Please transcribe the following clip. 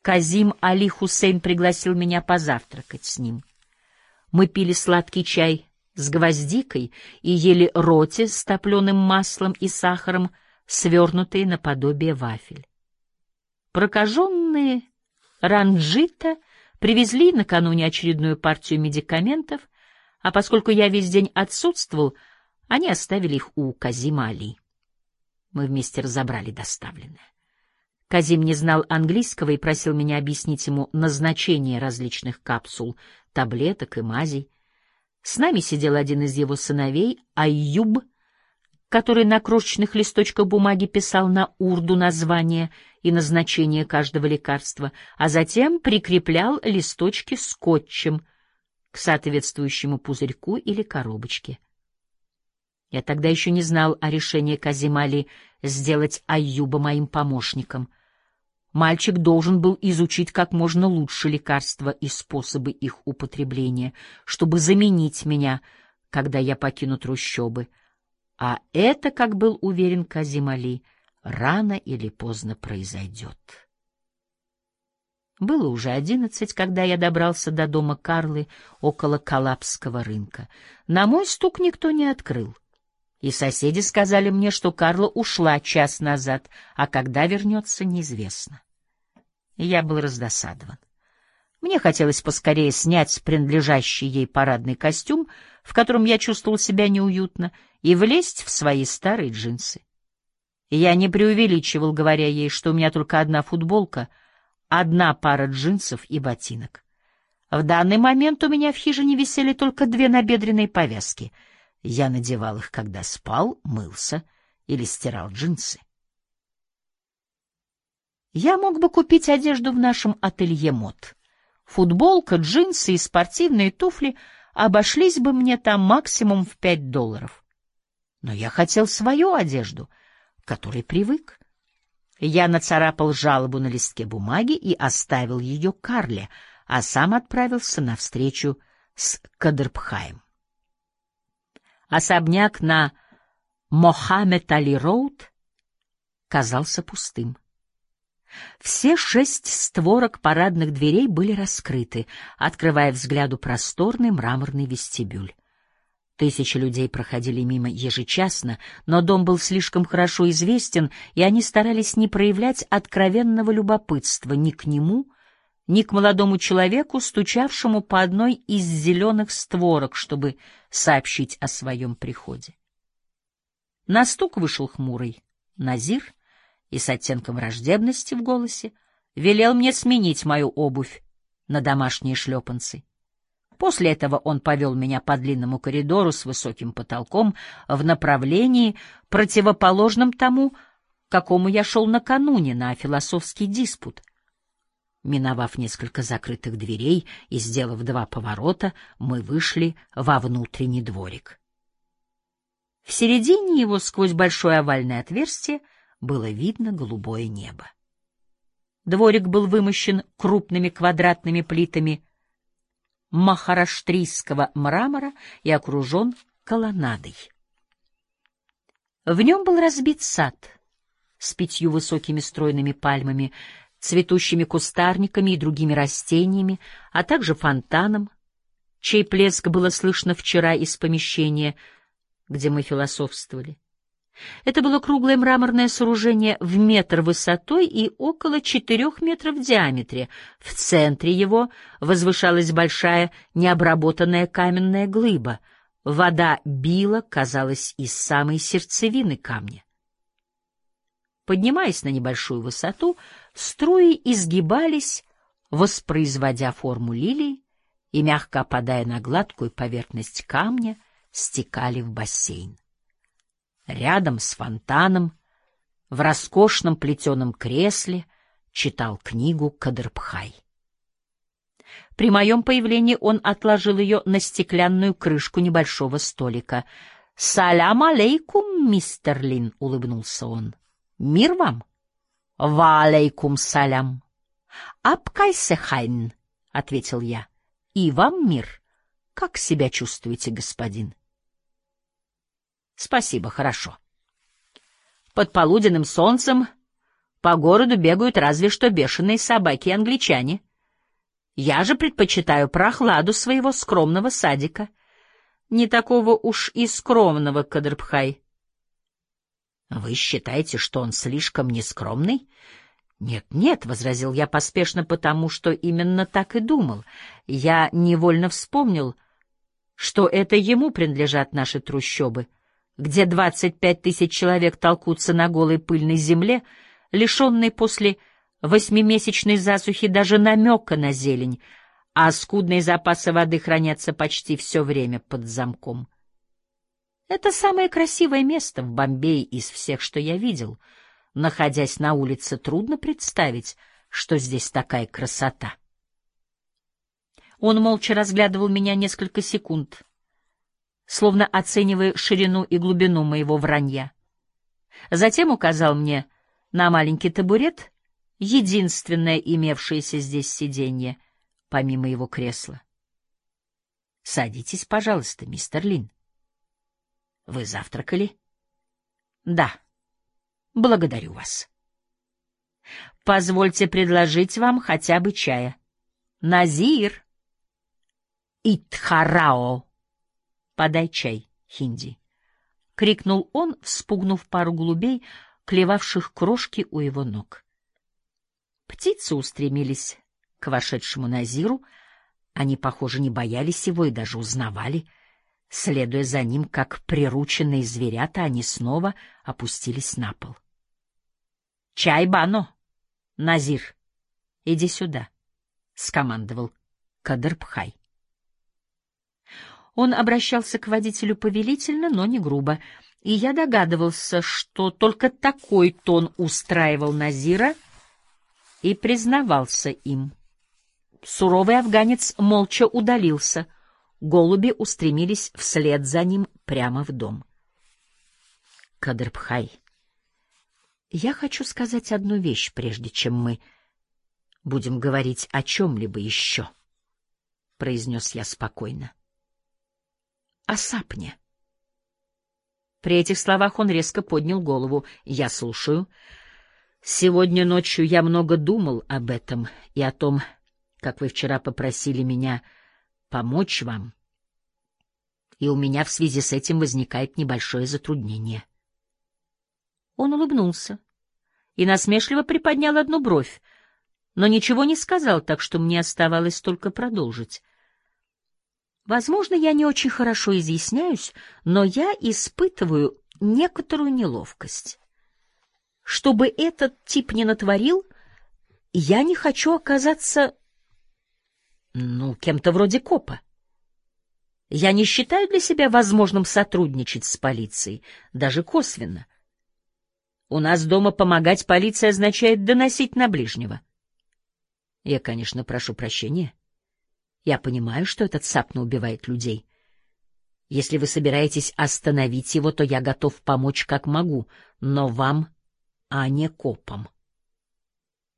Казим Али Хусейн пригласил меня позавтракать с ним. Мы пили сладкий чай с гвоздикой и ели роти с топленым маслом и сахаром, свернутые наподобие вафель. Прокаженные Ранджита привезли накануне очередную партию медикаментов, а поскольку я весь день отсутствовал, они оставили их у Казима Али. Мы вместе разобрали доставленное. Казим не знал английского и просил меня объяснить ему назначение различных капсул, таблеток и мазей. С нами сидел один из его сыновей, Айюб, который на крошечных листочках бумаги писал на урду название и назначение каждого лекарства, а затем прикреплял листочки скотчем к соответствующему пузырьку или коробочке. Я тогда еще не знал о решении Казима Али сделать Айюба моим помощником. Мальчик должен был изучить как можно лучше лекарства и способы их употребления, чтобы заменить меня, когда я покину трущобы. А это, как был уверен Казим Али, рано или поздно произойдет. Было уже 11, когда я добрался до дома Карлы около Калабского рынка. На мой стук никто не открыл. И соседи сказали мне, что Карла ушла час назад, а когда вернется, неизвестно. Я был раздосадован. Мне хотелось поскорее снять принадлежащий ей парадный костюм, в котором я чувствовал себя неуютно, и влезть в свои старые джинсы. Я не преувеличивал, говоря ей, что у меня только одна футболка, одна пара джинсов и ботинок. В данный момент у меня в хижине висели только 2 набедренные повязки. Я надевал их, когда спал, мылся или стирал джинсы. Я мог бы купить одежду в нашем ателье мод. Футболка, джинсы и спортивные туфли обошлись бы мне там максимум в $5. Но я хотел свою одежду, к которой привык. Я нацарапал жалобу на листке бумаги и оставил ее Карле, а сам отправился на встречу с Кадрбхаем. Особняк на Мохаммед-Али-Роуд казался пустым. Все 6 створок парадных дверей были раскрыты, открывая взгляду просторный мраморный вестибюль. Тысячи людей проходили мимо ежечасно, но дом был слишком хорошо известен, и они старались не проявлять откровенного любопытства ни к нему, ни к молодому человеку, стучавшему по одной из зеленых створок, чтобы сообщить о своем приходе. На стук вышел хмурый Назир и с оттенком враждебности в голосе велел мне сменить мою обувь на домашние шлепанцы. После этого он повел меня по длинному коридору с высоким потолком в направлении, противоположном тому, к какому я шел накануне на философский диспут. Миновав несколько закрытых дверей и сделав 2 поворота, мы вышли во внутренний дворик. В середине его, сквозь большое овальное отверстие, было видно голубое небо. Дворик был вымощен крупными квадратными плитами махараштрийского мрамора и окружен колоннадой. В нем был разбит сад с 5 высокими стройными пальмами, цветущими кустарниками и другими растениями, а также фонтаном, чей плеск было слышно вчера из помещения, где мы философствовали. Это было круглое мраморное сооружение в 1 метр высотой и около 4 метров в диаметре. В центре его возвышалась большая необработанная каменная глыба. Вода била, казалось, из самой сердцевины камня. Поднимаясь на небольшую высоту, струи изгибались, воспроизводя форму лилий, и, мягко опадая на гладкую поверхность камня, стекали в бассейн. Рядом с фонтаном, в роскошном плетеном кресле, читал книгу Кадрбхай. При моем появлении он отложил ее на стеклянную крышку небольшого столика. «Салям алейкум, мистер Лин», — улыбнулся он. «Мир вам?» «Ва алейкум салям». «Абкайсехайн», — ответил я. «И вам мир. Как себя чувствуете, господин?» «Спасибо, хорошо». Под полуденным солнцем По городу бегают разве что бешеные собаки и англичане. Я же предпочитаю прохладу своего скромного садика. Не такого уж и скромного, Кадрбхай. Вы считаете, что он слишком нескромный? Нет, нет, — возразил я поспешно, потому что именно так и думал. Я невольно вспомнил, что это ему принадлежат наши трущобы, где 25 тысяч человек толкутся на голой пыльной земле, лишенной после 8-месячной засухи даже намека на зелень, а скудные запасы воды хранятся почти все время под замком. Это самое красивое место в Бомбее из всех, что я видел. Находясь на улице, трудно представить, что здесь такая красота. Он молча разглядывал меня несколько секунд, словно оценивая ширину и глубину моего вранья. Затем указал мне на маленький табурет, единственное имевшееся здесь сиденье, помимо его кресла. — Садитесь, пожалуйста, мистер Лин. — Вы завтракали? — Да. — Благодарю вас. — Позвольте предложить вам хотя бы чая. — Назир! — Итхарао! — Подай чай, хинди! — крикнул он, вспугнув пару голубей, клевавших крошки у его ног. Птицы устремились к вошедшему Назиру. Они, похоже, не боялись его и даже узнавали. Следуя за ним, как прирученные зверята, они снова опустились на пол. — Чай, Бано! Назир, иди сюда! — скомандовал Кадрбхай. Он обращался к водителю повелительно, но не грубо, и я догадывался, что только такой тон устраивал Назира, и признавался им. Суровый афганец молча удалился. Голуби устремились вслед за ним прямо в дом. — Кадрбхай, я хочу сказать одну вещь, прежде чем мы будем говорить о чем-либо еще, — произнес я спокойно. — О сапне. При этих словах он резко поднял голову. — Я слушаю. Сегодня ночью я много думал об этом и о том, как вы вчера попросили меня помочь вам, и у меня в связи с этим возникает небольшое затруднение. Он улыбнулся и насмешливо приподнял одну бровь, но ничего не сказал, так что мне оставалось только продолжить. Возможно, я не очень хорошо изъясняюсь, но я испытываю некоторую неловкость. Что бы этот тип ни натворил, я не хочу оказаться, кем-то вроде копа. Я не считаю для себя возможным сотрудничать с полицией, даже косвенно. У нас дома помогать полиции означает доносить на ближнего. Я, конечно, прошу прощения. Я понимаю, что этот сапна убивает людей. Если вы собираетесь остановить его, то я готов помочь как могу, но вам, а не копам.